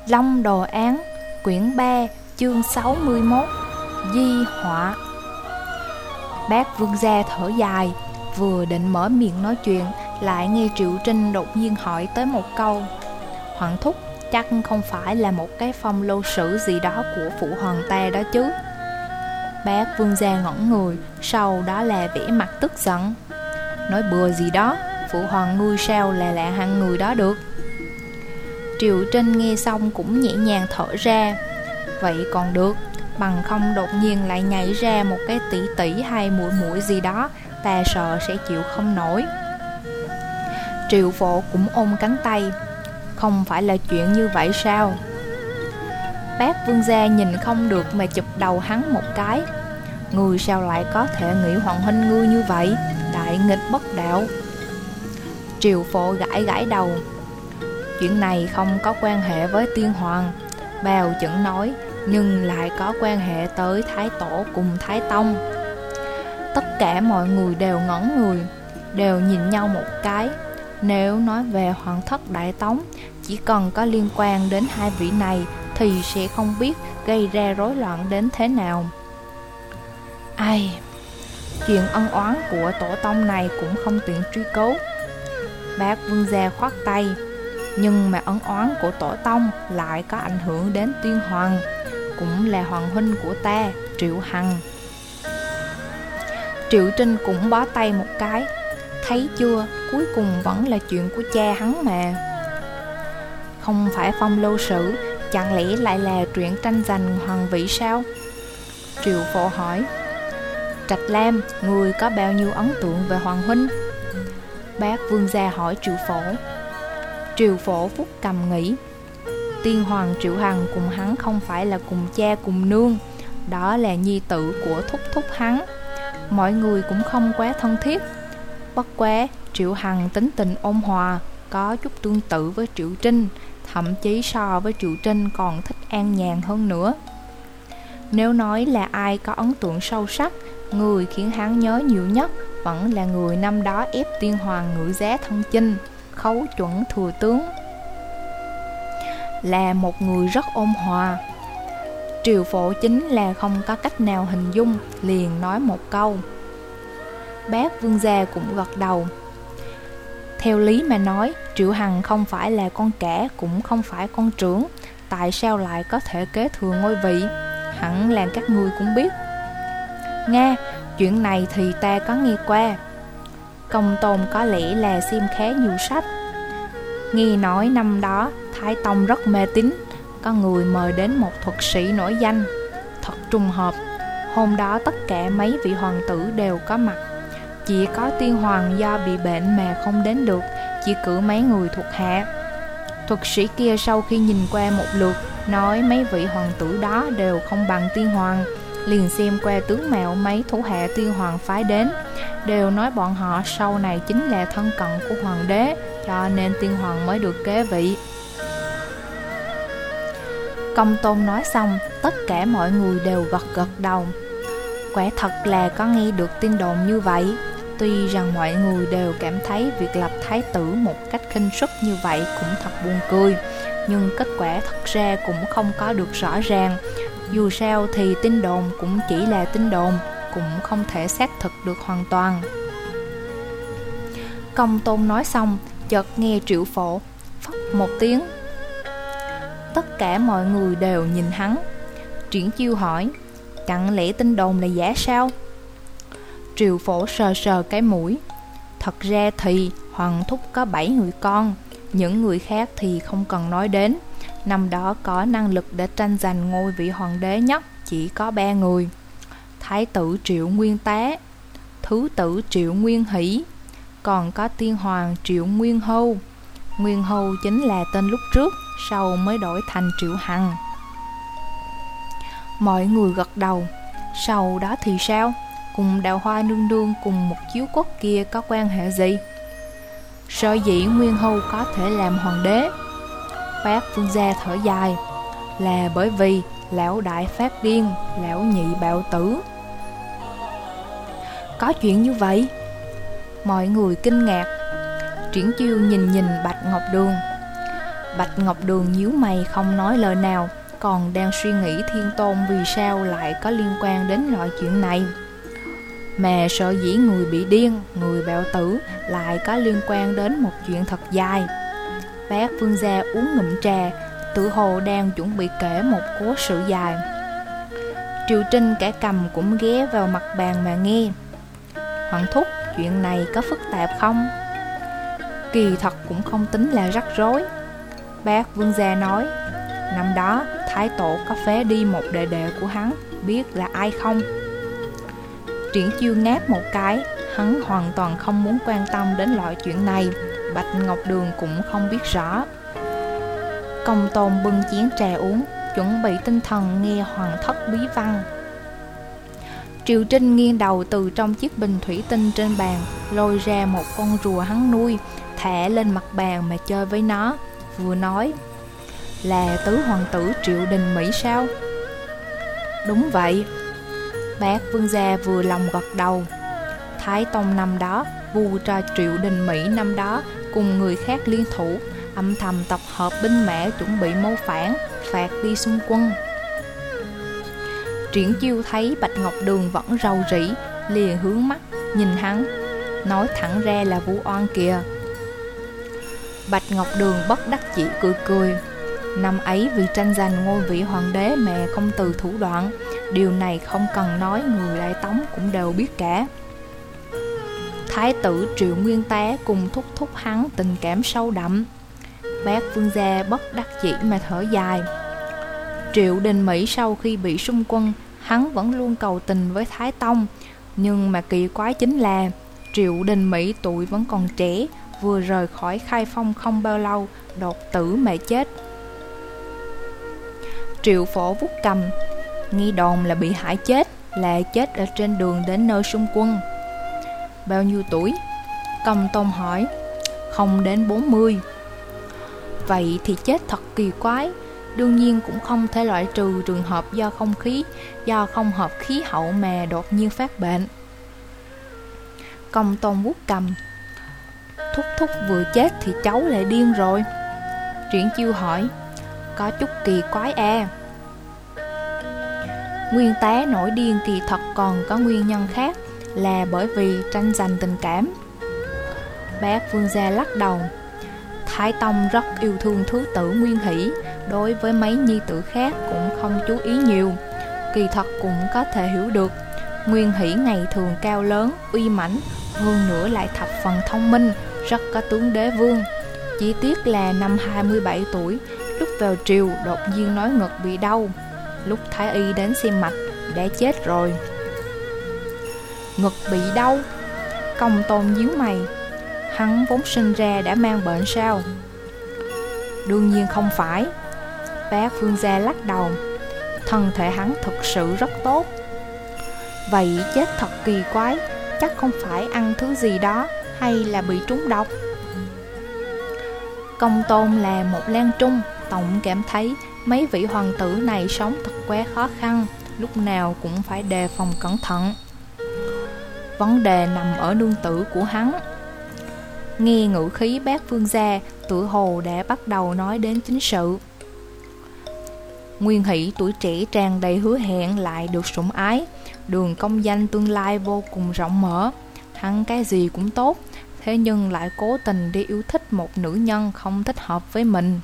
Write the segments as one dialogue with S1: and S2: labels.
S1: Long Đồ Án, quyển 3, chương 61, Di Họa. Bác Vương gia thở dài, vừa định mở miệng nói chuyện, lại nghe Triệu Trinh đột nhiên hỏi tới một câu: Hoàng thúc, chắc không phải là một cái phong lô sử gì đó của phụ hoàng ta đó chứ? Bác Vương gia ngẩn người, sau đó là vẻ mặt tức giận. Nói bừa gì đó, phụ hoàng ngươi sao là lạ hạng người đó được? Triệu Trinh nghe xong cũng nhẹ nhàng thở ra. Vậy còn được, bằng không đột nhiên lại nhảy ra một cái tỷ tỷ hay muội muội gì đó, ta sợ sẽ chịu không nổi. Triệu Phổ cũng ôm cánh tay. Không phải là chuyện như vậy sao? Bác Vương gia nhìn không được mà chụp đầu hắn một cái. Người sao lại có thể nghĩ hoàng huynh ngươi như vậy? Đại nghịch bất đạo. Triệu Phổ gãi gãi đầu. Chuyện này không có quan hệ với tiên hoàng, Bào Chẩn nói, nhưng lại có quan hệ tới Thái Tổ cùng Thái Tông. Tất cả mọi người đều ngẩn người, đều nhìn nhau một cái. Nếu nói về Hoàng thất Đại Tống, chỉ cần có liên quan đến hai vị này thì sẽ không biết gây ra rối loạn đến thế nào. Ai, chuyện ân oán của tổ tông này cũng không tiện truy cứu. Bác Vương gia khoát tay. Nhưng mà ân oán của tổ tông lại có ảnh hưởng đến tiên hoàng, cũng là hoàng huynh của ta, Triệu Hằng. Triệu Trinh cũng bó tay một cái. Thấy chưa, cuối cùng vẫn là chuyện của cha hắn mà. Không phải phong lâu sử, chẳng lẽ lại là chuyện tranh giành hoàng vị sao? Triệu Phổ hỏi. Trạch Lam, người có bao nhiêu ấn tượng về hoàng huynh? Bác Vương gia hỏi Triệu Phổ. Triệu Phổ phúc cầm nghĩ. Tiên hoàng Triệu Hằng cùng hắn không phải là cùng cha cùng nương, đó là nhi tử của thúc thúc hắn. Mọi người cũng không quá thân thiết. Bất quá Triệu Hằng tính tình ôn hòa, có chút tương tự với Triệu Trinh, thậm chí so với Triệu Trinh còn thích an nhàn hơn nữa. Nếu nói là ai có ấn tượng sâu sắc, người khiến hắn nhớ nhiều nhất vẫn là người năm đó ép tiên hoàng ngự giá thân chinh, Khấu Chuẩn thừa tướng. Là một người rất ôn hòa. Triệu Phổ chính là không có cách nào hình dung, liền nói một câu. Bác Vương gia cũng gật đầu. Theo lý mà nói, Triệu Hằng không phải là con cả, cũng không phải con trưởng, tại sao lại có thể kế thừa ngôi vị? Hẳn là các ngươi cũng biết. Nga, chuyện này thì ta có nghe qua. Công Tôn có lẽ là xem khá nhiều sách. Nghe nói năm đó Thái Tông rất mê tín, có người mời đến một thuật sĩ nổi danh. Thật trùng hợp, hôm đó tất cả mấy vị hoàng tử đều có mặt. Chỉ có tiên hoàng do bị bệnh mà không đến được, chỉ cử mấy người thuộc hạ. Thuật sĩ kia sau khi nhìn qua một lượt, nói mấy vị hoàng tử đó đều không bằng tiên hoàng, liền xem qua tướng mạo mấy thủ hạ tiên hoàng phái đến, đều nói bọn họ sau này chính là thân cận của hoàng đế, cho nên tiên hoàng mới được kế vị. Công Tôn nói xong, tất cả mọi người đều gật gật đầu. Quả thật là có nghe được tin đồn như vậy. Tuy rằng mọi người đều cảm thấy việc lập thái tử một cách khinh suất như vậy cũng thật buồn cười, nhưng kết quả thật ra cũng không có được rõ ràng. Dù sao thì tin đồn cũng chỉ là tin đồn, cũng không thể xác thực được hoàn toàn. Công Tôn nói xong, chợt nghe Triệu Phổ phất một tiếng. Tất cả mọi người đều nhìn hắn. Triển Chiêu hỏi, chẳng lẽ tin đồn là giả sao? Triệu Phổ sờ sờ cái mũi. Thật ra thì Hoàng thúc có 7 người con, những người khác thì không cần nói đến. Năm đó có năng lực để tranh giành ngôi vị hoàng đế nhất chỉ có 3 người. Thái tử Triệu Nguyên Tá, thứ tử Triệu Nguyên Hỷ, còn có tiên hoàng Triệu Nguyên Hưu. Nguyên Hưu chính là tên lúc trước, sau mới đổi thành Triệu Hằng. Mọi người gật đầu. Sau đó thì sao? Cùng Đào Hoa nương nương cùng một chiếu cốt kia có quan hệ gì? Sở dĩ Nguyên Hưu có thể làm hoàng đế, Bác Vương gia thở dài, là bởi vì lão đại phát điên, lão nhị bạo tử. Có chuyện như vậy? Mọi người kinh ngạc. Triển Chiêu nhìn nhìn Bạch Ngọc Đường. Bạch Ngọc Đường nhíu mày không nói lời nào, còn đang suy nghĩ Thiên Tôn vì sao lại có liên quan đến loại chuyện này. Mà sở dĩ người bị điên, người bạo tử lại có liên quan đến một chuyện thật dài. Bác Vương gia uống ngụm trà, tự hồ đang chuẩn bị kể một cố sự dài. Triều Trinh cả cầm cũng ghé vào mặt bàn mà nghe. Hoàng thúc, chuyện này có phức tạp không? Kỳ thật cũng không tính là rắc rối. Bác Vương gia nói, năm đó Thái Tổ có phế đi một đệ đệ của hắn, biết là ai không? Triển Chiêu ngáp một cái, hắn hoàn toàn không muốn quan tâm đến loại chuyện này. Bạch Ngọc Đường cũng không biết rõ. Công Tôn bưng chén trà uống, chuẩn bị tinh thần nghe hoàng thất bí văn. Triều Trinh nghiêng đầu từ trong chiếc bình thủy tinh trên bàn, lôi ra một con rùa hắn nuôi, thả lên mặt bàn mà chơi với nó, vừa nói, là tứ hoàng tử Triệu Đình Mỹ sao? Đúng vậy. Bác Vương gia vừa lòng gật đầu. Thái Tông năm đó, vua cho Triệu Đình Mỹ năm đó cùng người khác liên thủ, âm thầm tập hợp binh mã chuẩn bị mưu phản, phạt đi xung quân. Triển Chiêu thấy Bạch Ngọc Đường vẫn rầu rĩ, liền hướng mắt nhìn hắn, nói thẳng ra là vu oan kìa. Bạch Ngọc Đường bất đắc chỉ cười cười. Năm ấy vì tranh giành ngôi vị hoàng đế mà không từ thủ đoạn, điều này không cần nói, người Đại Tống cũng đều biết cả. Thái tử Triệu Nguyên Tá cùng thúc thúc hắn tình cảm sâu đậm. Bác Vương gia bất đắc chỉ mà thở dài. Triệu Đình Mỹ sau khi bị xung quân, hắn vẫn luôn cầu tình với Thái Tông. Nhưng mà kỳ quái chính là Triệu Đình Mỹ tuổi vẫn còn trẻ, vừa rời khỏi Khai Phong không bao lâu, đột tử mà chết. Triệu Phổ vuốt cầm, nghi đồn là bị hại chết, là chết ở trên đường đến nơi xung quân. Bao nhiêu tuổi? Công Tôn hỏi. Không đến 40. Vậy thì chết thật kỳ quái. Đương nhiên cũng không thể loại trừ trường hợp do không hợp khí hậu mà đột nhiên phát bệnh. Công Tôn vuốt cầm. Thúc thúc vừa chết thì cháu lại điên rồi. Triển Chiêu hỏi. Có chút kỳ quái à. Nguyên Tá nổi điên kỳ thật còn có nguyên nhân khác, là bởi vì tranh giành tình cảm. Bác Vương gia lắc đầu. Thái Tông rất yêu thương thứ tử Nguyên Hỷ, đối với mấy nhi tử khác cũng không chú ý nhiều. Kỳ thật cũng có thể hiểu được. Nguyên Hỷ ngày thường cao lớn, uy mãnh, hơn nữa lại thập phần thông minh, rất có tướng đế vương. Chỉ tiếc là năm 27 tuổi, lúc vào triều đột nhiên nói ngực bị đau. Lúc thái y đến xem mạch đã chết rồi. Ngực bị đau? Công Tôn nhíu mày. Hắn vốn sinh ra đã mang bệnh sao? Đương nhiên không phải. Bác Vương gia lắc đầu. Thân thể hắn thực sự rất tốt. Vậy chết thật kỳ quái, chắc không phải ăn thứ gì đó, hay là bị trúng độc. Công Tôn là một Lan Trung, tổng cảm thấy mấy vị hoàng tử này sống thật quá khó khăn, lúc nào cũng phải đề phòng cẩn thận. Vấn đề nằm ở nương tử của hắn. Nghe ngữ khí bác Vương gia, tựa hồ đã bắt đầu nói đến chính sự. Nguyên Hỷ tuổi trẻ tràn đầy hứa hẹn lại được sủng ái, đường công danh tương lai vô cùng rộng mở. Hắn cái gì cũng tốt, thế nhưng lại cố tình đi yêu thích một nữ nhân không thích hợp với mình.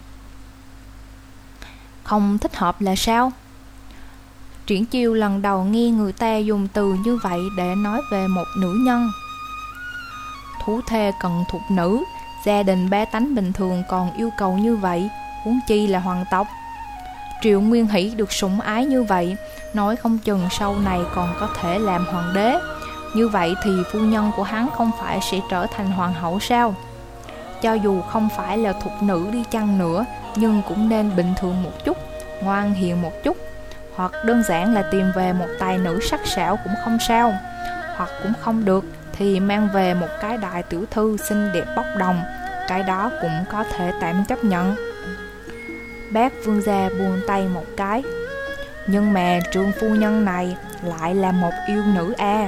S1: Không thích hợp là sao? Triển Chiêu lần đầu nghe người ta dùng từ như vậy để nói về một nữ nhân. Thú thê cần thục nữ, gia đình bá tánh bình thường còn yêu cầu như vậy, huống chi là hoàng tộc. Triệu Nguyên Hỷ được sủng ái như vậy, nói không chừng sau này còn có thể làm hoàng đế. Như vậy thì phu nhân của hắn không phải sẽ trở thành hoàng hậu sao? Cho dù không phải là thục nữ đi chăng nữa, nhưng cũng nên bình thường một chút, ngoan hiền một chút. Hoặc đơn giản là tìm về một tài nữ sắc sảo cũng không sao. Hoặc cũng không được thì mang về một cái đại tiểu thư xinh đẹp bốc đồng, cái đó cũng có thể tạm chấp nhận. Bác Vương gia buông tay một cái. Nhưng mà trương phu nhân này lại là một yêu nữ à.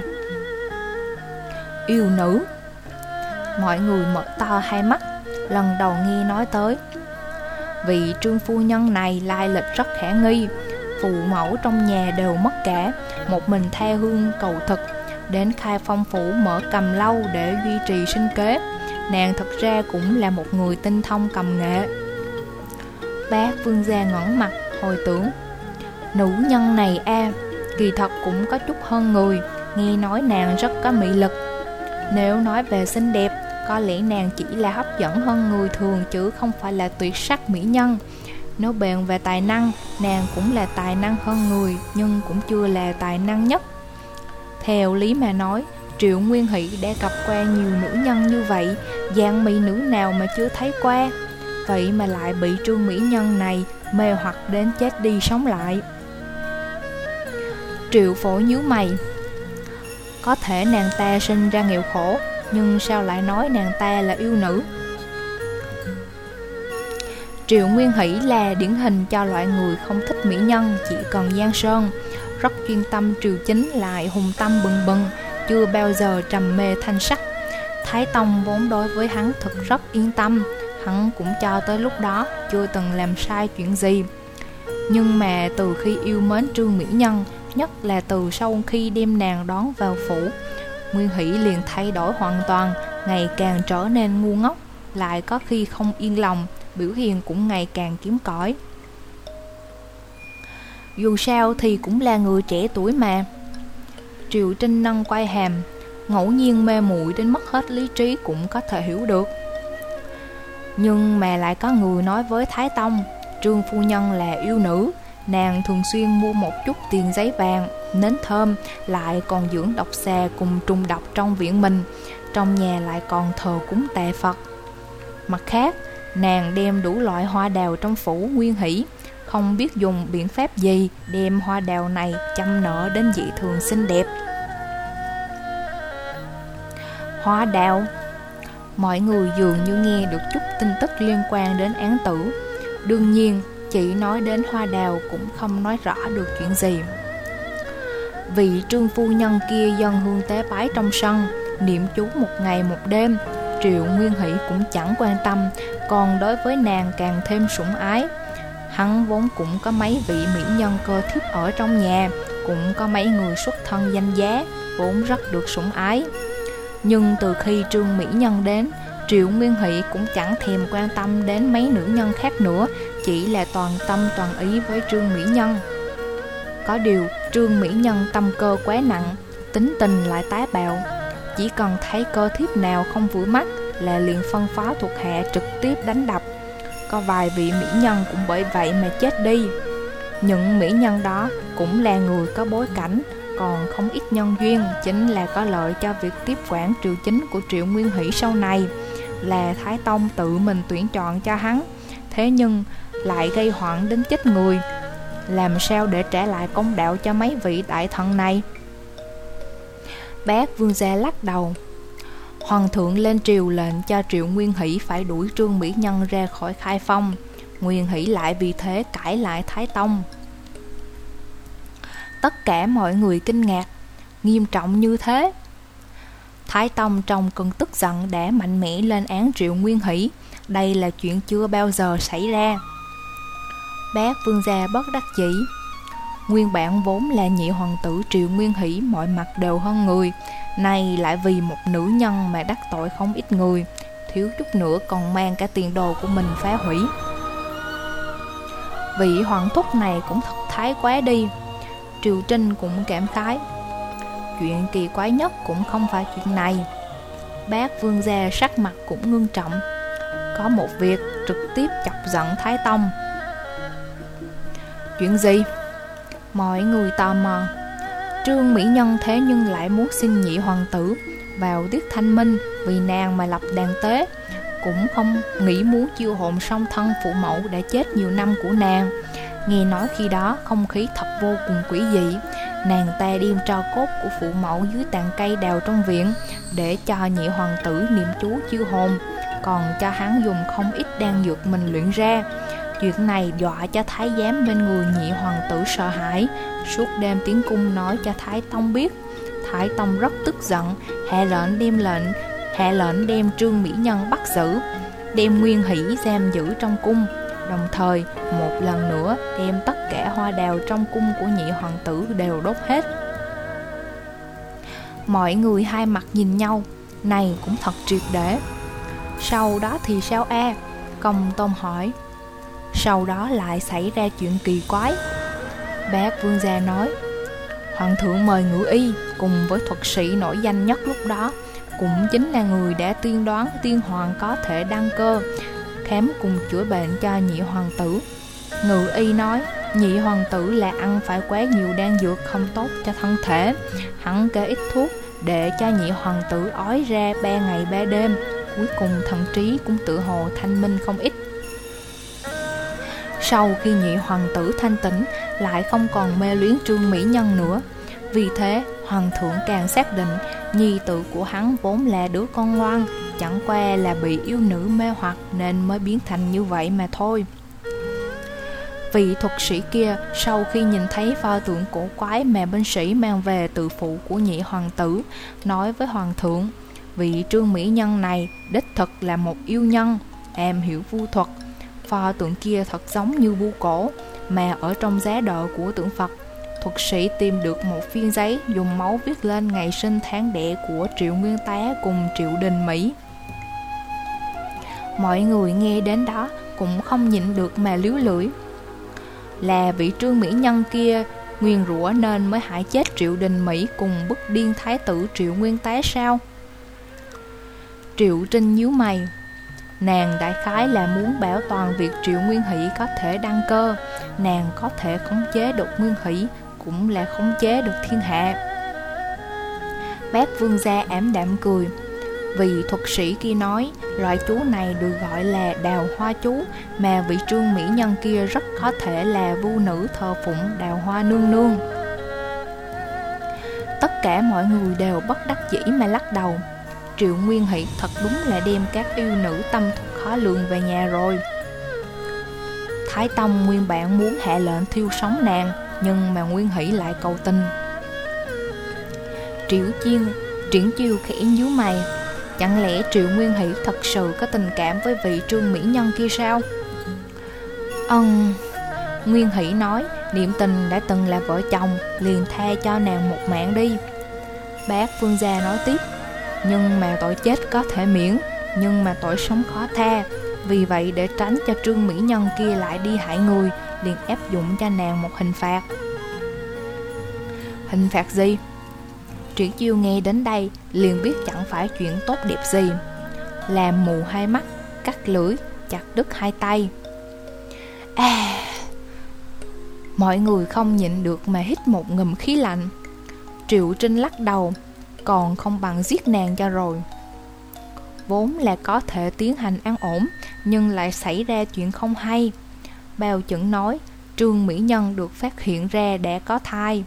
S1: Yêu nữ? Mọi người mở to hai mắt, lần đầu nghe nói tới. Vị trương phu nhân này lai lịch rất khả nghi. Phụ mẫu trong nhà đều mất cả, một mình tha hương cầu thực, đến Khai Phong phủ mở cầm lâu để duy trì sinh kế. Nàng thật ra cũng là một người tinh thông cầm nghệ. Bác vương gia ngẩng mặt hồi tưởng, nữ nhân này kỳ thật cũng có chút hơn người. Nghe nói nàng rất có mị lực. Nếu nói về xinh đẹp, có lẽ nàng chỉ là hấp dẫn hơn người thường, chứ không phải là tuyệt sắc mỹ nhân. Nếu bàn về tài năng, nàng cũng là tài năng hơn người, nhưng cũng chưa là tài năng nhất. Theo lý mà nói, Triệu Nguyên Hỷ đã gặp qua nhiều nữ nhân như vậy, dạng mỹ nữ nào mà chưa thấy qua. Vậy mà lại bị Trương mỹ nhân này mê hoặc đến chết đi sống lại. Triệu Phổ nhíu mày. Có thể nàng ta sinh ra nghèo khổ, nhưng sao lại nói nàng ta là yêu nữ? Triệu Nguyên Hỷ là điển hình cho loại người không thích mỹ nhân, chỉ cần giang sơn. Rất chuyên tâm triều chính, lại hùng tâm bừng bừng, chưa bao giờ trầm mê thanh sắc. Thái Tông vốn đối với hắn thực rất yên tâm, hắn cũng cho tới lúc đó chưa từng làm sai chuyện gì. Nhưng mà từ khi yêu mến Trương mỹ nhân, nhất là từ sau khi đem nàng đón vào phủ, Nguyên Hỷ liền thay đổi hoàn toàn, ngày càng trở nên ngu ngốc, lại có khi không yên lòng, biểu hiện cũng ngày càng kém cỏi. Dù sao thì cũng là người trẻ tuổi mà. Triệu Trinh nâng quai hàm, ngẫu nhiên mê muội đến mất hết lý trí cũng có thể hiểu được. Nhưng mà lại có người nói với Thái Tông, Trương phu nhân là yêu nữ, nàng thường xuyên mua một chút tiền giấy vàng, nến thơm, lại còn dưỡng độc xà cùng trùng độc trong viện mình, trong nhà lại còn thờ cúng tà Phật. Mặt khác, nàng đem đủ loại hoa đào trong phủ Nguyên Hỷ, không biết dùng biện pháp gì đem hoa đào này chăm nở đến dị thường xinh đẹp. Hoa đào. Mọi người dường như nghe được chút tin tức liên quan đến án tử. Đương nhiên, chỉ nói đến hoa đào cũng không nói rõ được chuyện gì. Vị Trương phu nhân kia dâng hương tế bái trong sân, niệm chú một ngày một đêm. Triệu Nguyên Hỷ cũng chẳng quan tâm, còn đối với nàng càng thêm sủng ái. Hắn vốn cũng có mấy vị mỹ nhân cơ thiếp ở trong nhà, cũng có mấy người xuất thân danh giá, vốn rất được sủng ái. Nhưng từ khi Trương mỹ nhân đến, Triệu Nguyên Hỷ cũng chẳng thèm quan tâm đến mấy nữ nhân khác nữa, chỉ là toàn tâm toàn ý với Trương mỹ nhân. Có điều Trương mỹ nhân tâm cơ quá nặng, tính tình lại táo bạo, chỉ cần thấy cơ thiếp nào không vừa mắt là liền phân phó thuộc hạ trực tiếp đánh đập. Có vài vị mỹ nhân cũng bởi vậy mà chết đi. Những mỹ nhân đó cũng là người có bối cảnh, còn không ít nhân duyên, chính là có lợi cho việc tiếp quản triều chính của Triệu Nguyên Hỷ sau này, là Thái Tông tự mình tuyển chọn cho hắn. Thế nhưng lại gây hoạn đến chết người, làm sao để trả lại công đạo cho mấy vị đại thần này? Bác vương gia lắc đầu. Hoàng thượng lên triều lệnh cho Triệu Nguyên Hỷ phải đuổi Trương mỹ nhân ra khỏi Khai Phong. Nguyên Hỷ lại vì thế cãi lại Thái Tông. Tất cả mọi người kinh ngạc, nghiêm trọng như thế. Thái Tông trong cơn tức giận đã mạnh mẽ lên án Triệu Nguyên Hỷ. Đây là chuyện chưa bao giờ xảy ra. Bác vương gia bất đắc dĩ. Nguyên bản vốn là nhị hoàng tử Triệu Nguyên Hỷ mọi mặt đều hơn người, nay lại vì một nữ nhân mà đắc tội không ít người, thiếu chút nữa còn mang cả tiền đồ của mình phá hủy. Vị hoàng thúc này cũng thật thái quá đi. Triều Trinh cũng cảm khái. Chuyện kỳ quái nhất cũng không phải chuyện này. Bác vương gia sắc mặt cũng ngưng trọng. Có một việc trực tiếp chọc giận Thái Tông. Chuyện gì? Mọi người tò mò. Trương mỹ nhân thế nhưng lại muốn xin nhị hoàng tử vào tiết thanh minh vì nàng mà lập đàn tế, cũng không nghĩ muốn chiêu hồn song thân phụ mẫu đã chết nhiều năm của nàng. Nghe nói khi đó không khí thật vô cùng quỷ dị. Nàng ta đem tro cốt của phụ mẫu dưới tàn cây đào trong viện để cho nhị hoàng tử niệm chú chiêu hồn, còn cho hắn dùng không ít đan dược mình luyện ra. Chuyện này dọa cho thái giám bên người nhị hoàng tử sợ hãi, suốt đêm tiến cung nói cho Thái Tông biết. Thái Tông rất tức giận, hạ lệnh đem Trương mỹ nhân bắt giữ, đem Nguyên Hỷ giam giữ trong cung. đồng thời một lần nữa đem tất cả hoa đào trong cung của nhị hoàng tử đều đốt hết. Mọi người hai mặt nhìn nhau, này cũng thật triệt để. Sau đó thì sao a? Công Tôn hỏi. Sau đó lại xảy ra chuyện kỳ quái. Bác vương gia nói, hoàng thượng mời ngự y cùng với thuật sĩ nổi danh nhất lúc đó, cũng chính là người đã tiên đoán tiên hoàng có thể đăng cơ, khám cùng chữa bệnh cho nhị hoàng tử. Ngự y nói nhị hoàng tử là ăn phải quá nhiều đan dược không tốt cho thân thể, hắn kê ít thuốc để cho nhị hoàng tử ói ra 3 ngày 3 đêm, cuối cùng thần trí cũng tự hồ thanh minh không ít. Sau khi nhị hoàng tử thanh tỉnh, lại không còn mê luyến Trương Mỹ Nhân nữa. Vì thế hoàng thượng càng xác định nhi tử của hắn vốn là đứa con ngoan, chẳng qua là bị yêu nữ mê hoặc nên mới biến thành như vậy mà thôi. Vị thuật sĩ kia sau khi nhìn thấy pho tượng cổ quái mà binh sĩ mang về từ phủ của nhị hoàng tử, nói với hoàng thượng, vị Trương Mỹ Nhân này đích thực là một yêu nhân, am hiểu vu thuật. Pho tượng kia thật giống như bu cổ, mà ở trong giá đỡ của tượng Phật, thuật sĩ tìm được một phiên giấy dùng máu viết lên ngày sinh tháng đẻ của Triệu Nguyên Tá cùng Triệu Đình Mỹ. Mọi người nghe đến đó cũng không nhịn được mà líu lưỡi. Là vị Trương Mỹ Nhân kia nguyền rủa nên mới hại chết Triệu Đình Mỹ cùng bức điên thái tử Triệu Nguyên Tá sao? Triệu Trinh nhíu mày. Nàng đại khái là muốn bảo toàn việc Triệu Nguyên Hỷ có thể đăng cơ. Nàng có thể khống chế được Nguyên Hỷ, cũng là khống chế được thiên hạ. Bác vương gia ảm đạm cười. Vì thuật sĩ kia nói loại chú này được gọi là đào hoa chú, mà vị Trương Mỹ Nhân kia rất có thể là vu nữ thờ phụng đào hoa nương nương. Tất cả mọi người đều bất đắc dĩ mà lắc đầu. Triệu Nguyên Hỷ thật đúng là đem các yêu nữ tâm thuật khó lường về nhà rồi. Thái Tông nguyên bản muốn hạ lệnh thiêu sống nàng, nhưng mà Nguyên Hỷ lại cầu tình. Triển Chiêu khẽ nhíu mày. Chẳng lẽ Triệu Nguyên Hỷ thật sự có tình cảm với vị Trương Mỹ Nhân kia sao? Nguyên Hỷ nói niệm tình đã từng là vợ chồng, liền tha cho nàng một mạng đi. Bác vương gia nói tiếp, nhưng mà tội chết có thể miễn, nhưng mà tội sống khó tha. Vì vậy để tránh cho Trương Mỹ Nhân kia lại đi hại người, liền áp dụng cho nàng một hình phạt. Hình phạt gì? Triển Chiêu nghe đến đây liền biết chẳng phải chuyện tốt đẹp gì. Làm mù hai mắt, cắt lưỡi, chặt đứt hai tay. Mọi người không nhịn được mà hít một ngụm khí lạnh. Triệu Trinh lắc đầu, còn không bằng giết nàng cho rồi. Vốn là có thể tiến hành an ổn, nhưng lại xảy ra chuyện không hay. Bao Chẩn nói Trương Mỹ Nhân được phát hiện ra đã có thai.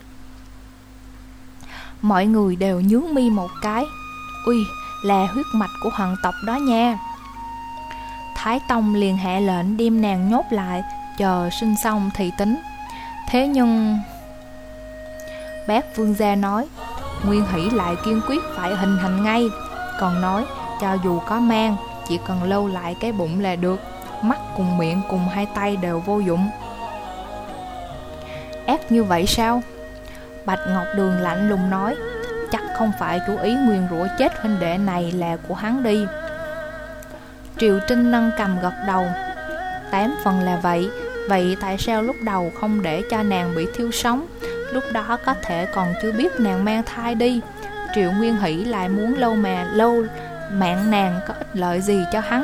S1: Mọi người đều nhướng mi một cái. Ui, là huyết mạch của hoàng tộc đó nha. Thái Tông liền hạ lệnh đem nàng nhốt lại, chờ sinh xong thì tính. Thế nhưng bác vương gia nói Nguyên Hỷ lại kiên quyết phải hình hành ngay, còn nói cho dù có mang, chỉ cần lâu lại cái bụng là được, mắt cùng miệng cùng hai tay đều vô dụng. Ác như vậy sao? Bạch Ngọc Đường lạnh lùng nói, chắc không phải chủ ý nguyền rủa chết huynh đệ này là của hắn đi. Triệu Trinh nâng cầm gật đầu. 8 phần là vậy. Vậy tại sao lúc đầu không để cho nàng bị thiêu sống? Lúc đó có thể còn chưa biết nàng mang thai đi. Triệu Nguyên Hỷ lại muốn lâu mạng nàng có ích lợi gì cho hắn?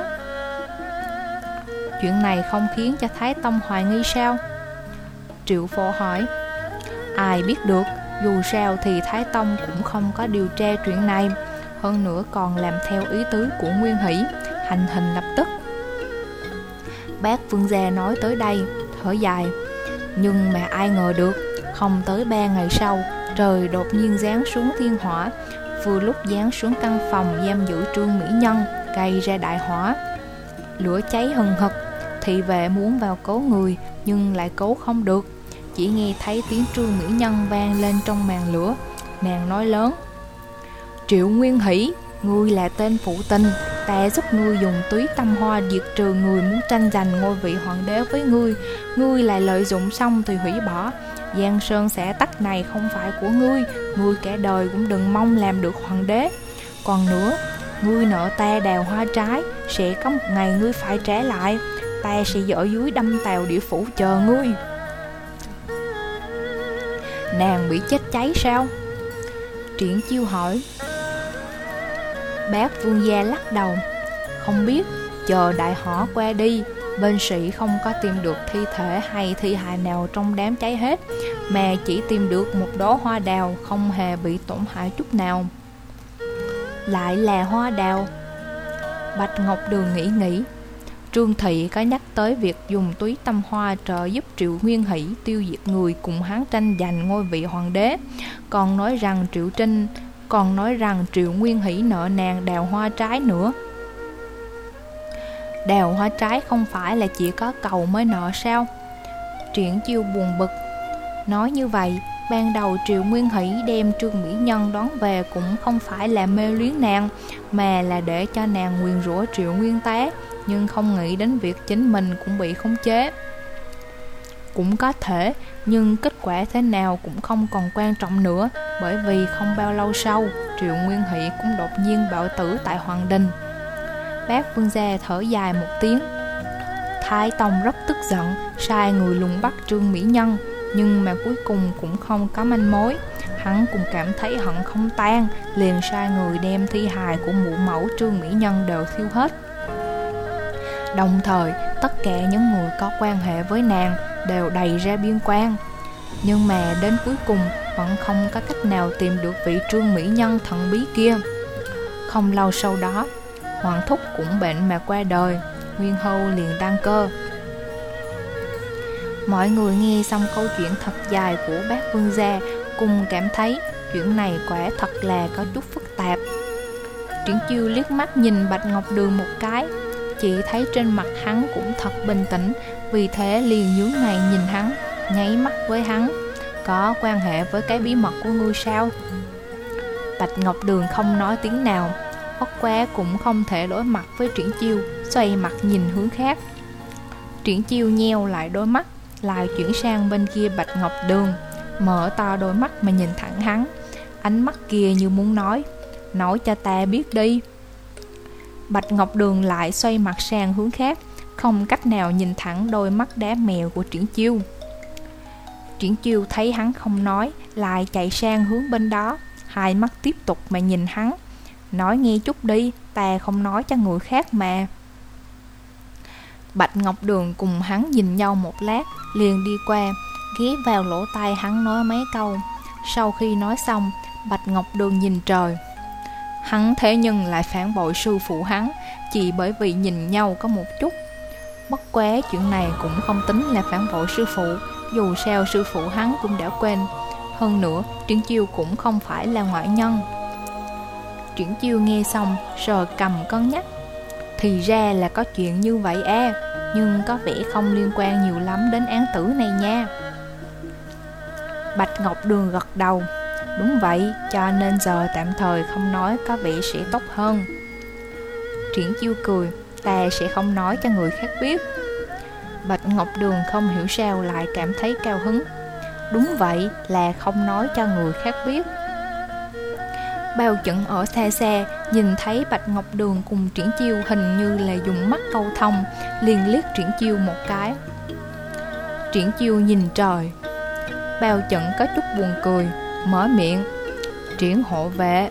S1: Chuyện này không khiến cho Thái Tông hoài nghi sao? Triệu Phổ hỏi. Ai biết được, dù sao thì Thái Tông cũng không có điều tra chuyện này, hơn nữa còn làm theo ý tứ của Nguyên Hỷ, hành hình lập tức. Bác vương gia nói tới đây, thở dài. Nhưng mà ai ngờ được, không tới 3 ngày sau, trời đột nhiên giáng xuống thiên hỏa, vừa lúc giáng xuống căn phòng giam giữ Trương Mỹ Nhân, gây ra đại hỏa. Lửa cháy hừng hực, thị vệ muốn vào cứu người nhưng lại cứu không được. Chỉ nghe thấy tiếng Trương Mỹ Nhân vang lên trong màn lửa. Nàng nói lớn. Triệu Nguyên Hỷ, ngươi là tên phụ tình, Ta giúp ngươi dùng túy tâm hoa diệt trừ người muốn tranh giành ngôi vị hoàng đế với ngươi. Ngươi lại lợi dụng xong thì hủy bỏ. Giang sơn xã tắc này không phải của ngươi. Ngươi cả đời cũng đừng mong làm được hoàng đế. Còn nữa, ngươi nợ ta đào hoa trái, sẽ có một ngày ngươi phải trả lại. Ta sẽ ở dưới đâm tàu địa phủ chờ ngươi. Nàng bị chết cháy sao? Triển Chiêu hỏi. Bác Vương gia lắc đầu. Không biết, chờ đại hỏa qua đi, bên sĩ không có tìm được thi thể hay thi hài nào trong đám cháy hết, mà chỉ tìm được một đóa hoa đào không hề bị tổn hại chút nào. Lại là hoa đào. Bạch Ngọc Đường nghĩ. Trương Thị có nhắc tới việc dùng túy tâm hoa trợ giúp Triệu Nguyên Hỷ tiêu diệt người cùng hắn tranh giành ngôi vị hoàng đế, còn nói rằng Triệu Nguyên Hỷ nợ nàng đào hoa trái nữa. Đào hoa trái không phải là chỉ có cầu mới nợ sao? Triển Chiêu buồn bực. Nói như vậy, ban đầu Triệu Nguyên Hỷ đem Trương Mỹ Nhân đón về cũng không phải là mê luyến nàng, mà là để cho nàng nguyền rủa Triệu Nguyên Tá, nhưng không nghĩ đến việc chính mình cũng bị khống chế. Cũng có thể, nhưng kết quả thế nào cũng không còn quan trọng nữa, bởi vì không bao lâu sau, Triệu Nguyên Hỷ cũng đột nhiên bạo tử tại Hoàng Đình. Bác Vương gia thở dài một tiếng. Thái Tông rất tức giận, sai người lùng bắt Trương Mỹ Nhân, nhưng mà cuối cùng cũng không có manh mối. Hắn cũng cảm thấy hận không tan, liền sai người đem thi hài của mụ mẫu Trương Mỹ Nhân đều thiêu hết. Đồng thời, tất cả những người có quan hệ với nàng đều đầy ra biên quan. Nhưng mà đến cuối cùng vẫn không có cách nào tìm được vị Trương Mỹ Nhân thần bí kia. Không lâu sau đó, Hoàng thúc cũng bệnh mà qua đời, Nguyên Hầu liền đăng cơ. Mọi người nghe xong câu chuyện thật dài của bác Vương gia, cùng cảm thấy chuyện này quả thật là có chút phức tạp. Triển Chiêu liếc mắt nhìn Bạch Ngọc Đường một cái, chỉ thấy trên mặt hắn cũng thật bình tĩnh, vì thế liền nhướng mày nhìn hắn, nháy mắt với hắn. Có quan hệ với cái bí mật của ngươi sao? Bạch Ngọc Đường không nói tiếng nào, bất quá cũng không thể đối mặt với Triển Chiêu, xoay mặt nhìn hướng khác. Triển Chiêu nheo lại đôi mắt, lại chuyển sang bên kia Bạch Ngọc Đường, mở to đôi mắt mà nhìn thẳng hắn. Ánh mắt kia như muốn nói cho ta biết đi. Bạch Ngọc Đường lại xoay mặt sang hướng khác, không cách nào nhìn thẳng đôi mắt đá mèo của Triển Chiêu. Triển Chiêu thấy hắn không nói, lại chạy sang hướng bên đó, hai mắt tiếp tục mà nhìn hắn. Nói nghe chút đi, ta không nói cho người khác mà. Bạch Ngọc Đường cùng hắn nhìn nhau một lát, liền đi qua, ghé vào lỗ tai hắn nói mấy câu. Sau khi nói xong, Bạch Ngọc Đường nhìn trời. Hắn thế nhưng lại phản bội sư phụ hắn, chỉ bởi vì nhìn nhau có một chút. Bất quá chuyện này cũng không tính là phản bội sư phụ, dù sao sư phụ hắn cũng đã quên. Hơn nữa, Triển Chiêu cũng không phải là ngoại nhân. Triển Chiêu nghe xong, sờ cầm cân nhắc. Thì ra là có chuyện như vậy à, nhưng có vẻ không liên quan nhiều lắm đến án tử này nha. Bạch Ngọc Đường gật đầu. Đúng vậy, cho nên giờ tạm thời không nói có vẻ sẽ tốt hơn. Triển Chiêu cười. Ta sẽ không nói cho người khác biết. Bạch Ngọc Đường không hiểu sao lại cảm thấy cao hứng. Đúng vậy, là không nói cho người khác biết. Bao Chẩn ở xa xa nhìn thấy Bạch Ngọc Đường cùng Triển Chiêu hình như là dùng mắt câu thông, liền liếc Triển Chiêu một cái. Triển Chiêu nhìn trời. Bao Chẩn có chút buồn cười, mở miệng. Triển hộ vệ.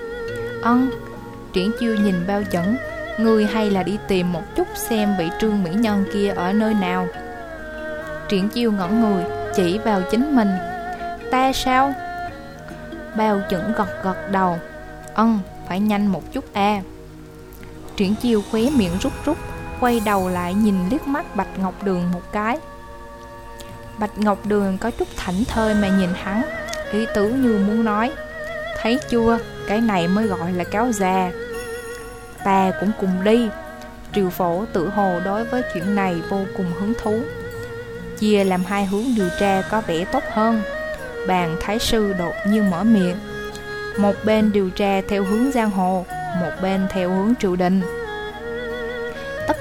S1: Triển Chiêu nhìn Bao Chẩn. Ngươi hay là đi tìm một chút xem vị Trương Mỹ Nhân kia ở nơi nào. Triển Chiêu ngẩn người, chỉ vào chính mình. Ta sao? Bao Chẩn gật đầu. Phải nhanh một chút à. Triển Chiêu khóe miệng rút, quay đầu lại nhìn liếc mắt Bạch Ngọc Đường một cái. Bạch Ngọc Đường có chút thảnh thơi mà nhìn hắn, ý tứ như muốn nói. Thấy chưa, cái này mới gọi là cáo già. Ta cũng cùng đi. Triều Phổ tự hồ đối với chuyện này vô cùng hứng thú. Chia làm hai hướng điều tra có vẻ tốt hơn. Bàn Thái Sư đột nhiên mở miệng. Một bên điều tra theo hướng giang hồ, một bên theo hướng triều đình.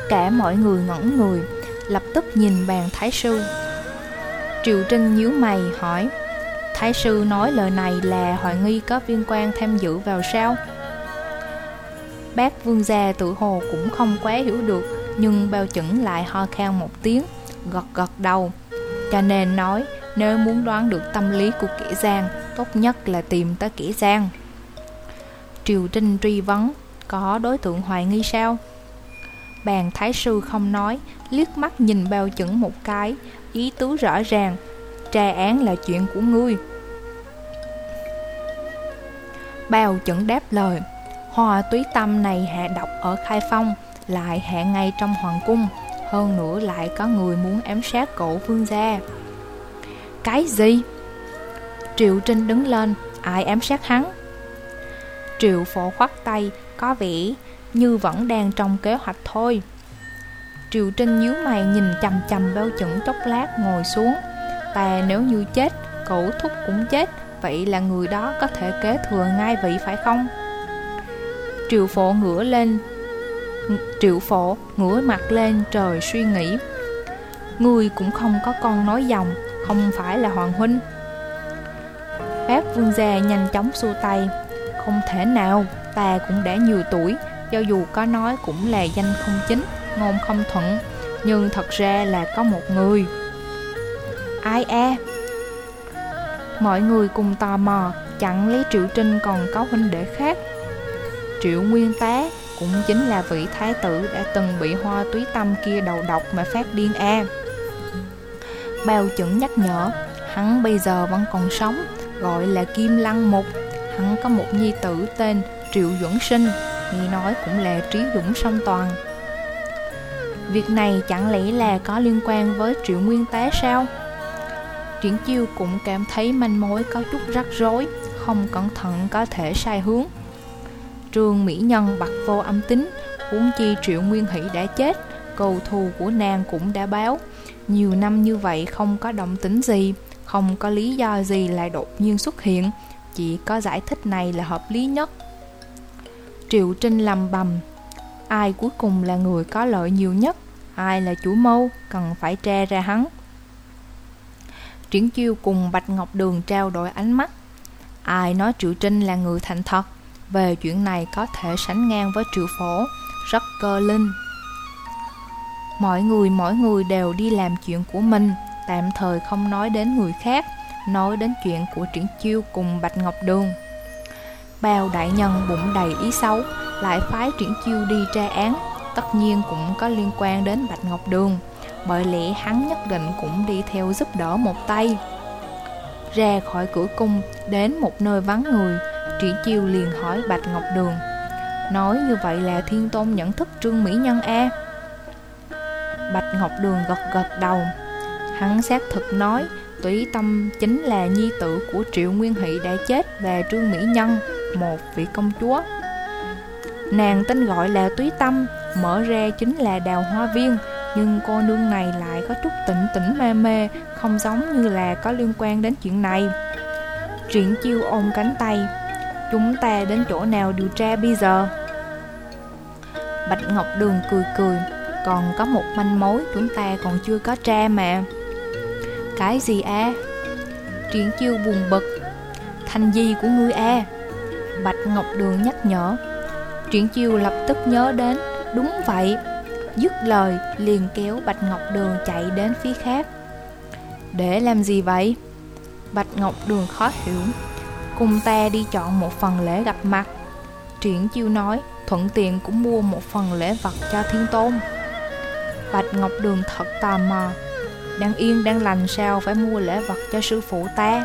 S1: cả mọi người ngẩn người, lập tức nhìn bàn thái sư. Triệu Trinh nhíu mày hỏi: Thái sư nói lời này là hoài nghi có viên quan tham dự vào sao? Bác Vương gia tự hồ cũng không quá hiểu được, nhưng Bao Chững lại ho khan một tiếng, gật gật đầu. Cho nên nói, nếu muốn đoán được tâm lý của kẻ gian, tốt nhất là tìm tới kẻ gian. Triều Trinh truy vấn: có đối tượng hoài nghi sao? Bàn thái sư không nói, liếc mắt nhìn Bao Chững một cái, ý tứ rõ ràng: tra án là chuyện của ngươi. Bao Chững đáp lời: Hoa túy tâm này hạ độc ở Khai Phong, lại hạ ngay trong hoàng cung, hơn nữa lại có người muốn ám sát cậu vương gia. Cái gì? Triệu Trinh đứng lên: ai ám sát hắn? Triệu Phổ khoát tay, có vẻ như vẫn đang trong kế hoạch thôi. Triệu Trinh nhíu mày nhìn chằm chằm Bao Chững chốc lát, ngồi xuống. Ta nếu như chết, cậu thúc cũng chết, vậy là người đó có thể kế thừa ngai vị phải không? Triệu Phổ ngửa mặt lên trời suy nghĩ. Người cũng không có con nói dòng, không phải là Hoàng huynh. Bác Vương gia nhanh chóng xua tay: không thể nào, ta cũng đã nhiều tuổi, cho dù có nói cũng là danh không chính, ngôn không thuận. Nhưng thật ra là có một người. Ai a? Mọi người cùng tò mò, chẳng lấy Triệu Trinh còn có huynh đệ khác. Triệu Nguyên Tá cũng chính là vị thái tử đã từng bị Hoa túy tâm kia đầu độc mà phát điên a. Bao Chững nhắc nhở: hắn bây giờ vẫn còn sống, gọi là Kim Lăng Mục. Hắn có một nhi tử tên Triệu Duẩn Sinh, nghe nói cũng là trí dũng song toàn. Việc này chẳng lẽ là có liên quan với Triệu Nguyên Tá sao? Triển Chiêu cũng cảm thấy manh mối có chút rắc rối, không cẩn thận có thể sai hướng. Trương mỹ nhân bặt vô âm tính, huống chi Triệu Nguyên Hỷ đã chết, cầu thù của nàng cũng đã báo. Nhiều năm như vậy không có động tĩnh gì, không có lý do gì lại đột nhiên xuất hiện, chỉ có giải thích này là hợp lý nhất. Triệu Trinh lầm bầm: ai cuối cùng là người có lợi nhiều nhất, ai là chủ mưu, cần phải tra ra hắn. Triển Chiêu cùng Bạch Ngọc Đường trao đổi ánh mắt. Ai nói Triệu Trinh là người thành thật, về chuyện này có thể sánh ngang với Triệu Phổ, rất cơ linh. Mỗi người đều đi làm chuyện của mình, tạm thời không nói đến người khác, nói đến chuyện của Triển Chiêu cùng Bạch Ngọc Đường. Bao đại nhân bụng đầy ý xấu, lại phái Triển Chiêu đi tra án, tất nhiên cũng có liên quan đến Bạch Ngọc Đường, bởi lẽ hắn nhất định cũng đi theo giúp đỡ một tay. Ra khỏi cửa cung, đến một nơi vắng người, Triển Chiêu liền hỏi Bạch Ngọc Đường: nói như vậy là Thiên Tôn nhận thức Trương mỹ nhân a? Bạch Ngọc Đường gật gật đầu. Hắn xác thực nói Túy Tâm chính là nhi tử của Triệu Nguyên Hỷ đã chết và Trương mỹ nhân, một vị công chúa. Nàng tên gọi là Túy Tâm, mở ra chính là Đào Hoa Viên, nhưng cô nương này lại có chút tỉnh mê mê, không giống như là có liên quan đến chuyện này. Triển Chiêu ôm cánh tay: chúng ta đến chỗ nào điều tra bây giờ? Bạch Ngọc Đường cười cười: còn có một manh mối chúng ta còn chưa có tra mà. Cái gì a? Triển Chiêu buồn bực: Thanh Di của ngươi a. Bạch Ngọc Đường nhắc nhở. Triển Chiêu lập tức nhớ đến, đúng vậy. Dứt lời liền kéo Bạch Ngọc Đường chạy đến phía khác. Để làm gì vậy? Bạch Ngọc Đường khó hiểu. Cùng ta đi chọn một phần lễ gặp mặt. Triển Chiêu nói, thuận tiện cũng mua một phần lễ vật cho Thiên Tôn. Bạch Ngọc Đường thật tò mò. Đang yên đang lành sao phải mua lễ vật cho sư phụ ta?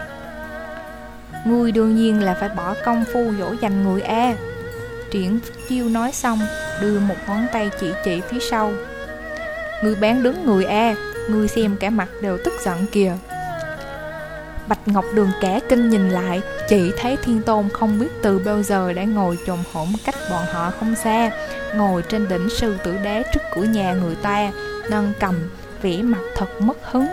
S1: Ngươi đương nhiên là phải bỏ công phu dỗ dành người a. Triển Chiêu nói xong, đưa một ngón tay chỉ phía sau. Ngươi bán đứng người a, ngươi xem cả mặt đều tức giận kìa. Bạch Ngọc Đường cả kinh nhìn lại, chỉ thấy Thiên Tôn không biết từ bao giờ đã ngồi chồm hổm cách bọn họ không xa, ngồi trên đỉnh sư tử đá trước cửa nhà người ta, nâng cầm, vẻ mặt thật mất hứng.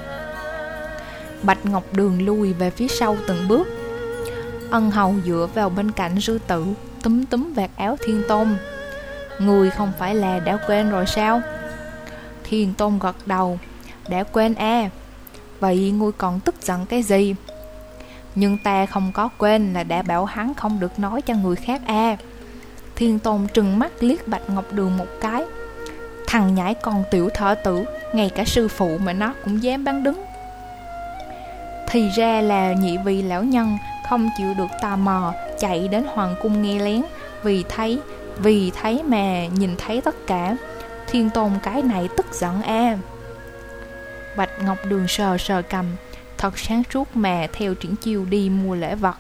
S1: Bạch Ngọc Đường lùi về phía sau từng bước. Ân hầu dựa vào bên cạnh sư tử, túm vạt áo Thiên Tôn. Người không phải là đã quên rồi sao? Thiên Tôn gật đầu. Đã quên à? Vậy ngươi còn tức giận cái gì? Nhưng ta không có quên là đã bảo hắn không được nói cho người khác à. Thiên Tôn trừng mắt liếc Bạch Ngọc Đường một cái. Thằng nhãi con tiểu thở tử, ngay cả sư phụ mà nó cũng dám bán đứng. Thì ra là nhị vị lão nhân không chịu được tò mò, chạy đến hoàng cung nghe lén, vì thấy mà nhìn thấy tất cả. Thiên Tôn cái này tức giận à. Bạch Ngọc Đường sờ sờ cầm, thật sáng suốt mà theo Triển Chiêu đi mua lễ vật.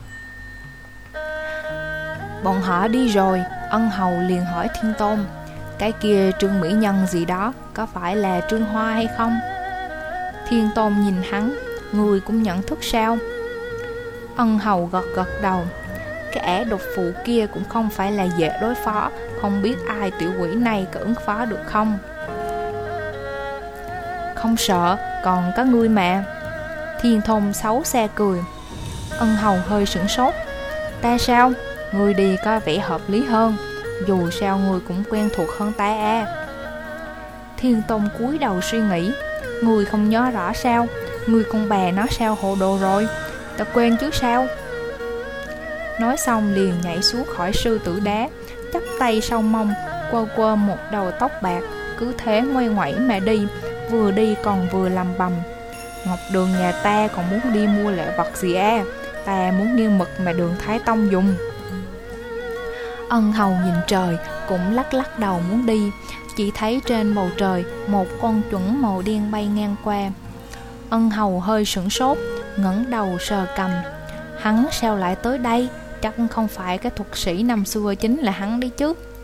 S1: Bọn họ đi rồi, ân hầu liền hỏi Thiên Tôn, cái kia Trương Mỹ Nhân gì đó có phải là Trương Hoa hay không? Thiên Tôn nhìn hắn, người cũng nhận thức sao? Ân hầu gật gật đầu. Cái ả độc phụ kia cũng không phải là dễ đối phó, không biết ai tiểu quỷ này có ứng phó được không? Không sợ, còn có ngươi mà. Thiên Tôn xấu xa cười. Ân hầu hơi sửng sốt. Ta sao? Ngươi đi có vẻ hợp lý hơn, dù sao ngươi cũng quen thuộc hơn ta à. Thiên Tôn cúi đầu suy nghĩ. Ngươi không nhớ rõ sao? Ngươi con bà nó sao hồ đồ rồi? Ta quên chứ sao? Nói xong liền nhảy xuống khỏi sư tử đá, chắp tay sau mông, quơ quơ một đầu tóc bạc, cứ thế ngoay ngoẩy mà đi còn vừa lầm bầm. Ngọc Đường nhà ta còn muốn đi mua lễ vật gì à? Ta muốn nghiêng mực mà Đường Thái Tông dùng. Ân hầu nhìn trời, cũng lắc lắc đầu muốn đi. Chỉ thấy trên bầu trời một con chuẩn màu đen bay ngang qua. Ân hầu hơi sửng sốt, ngẩng đầu sờ cầm. Hắn sao lại tới đây? Chắc không phải cái thuật sĩ năm xưa chính là hắn đi chứ.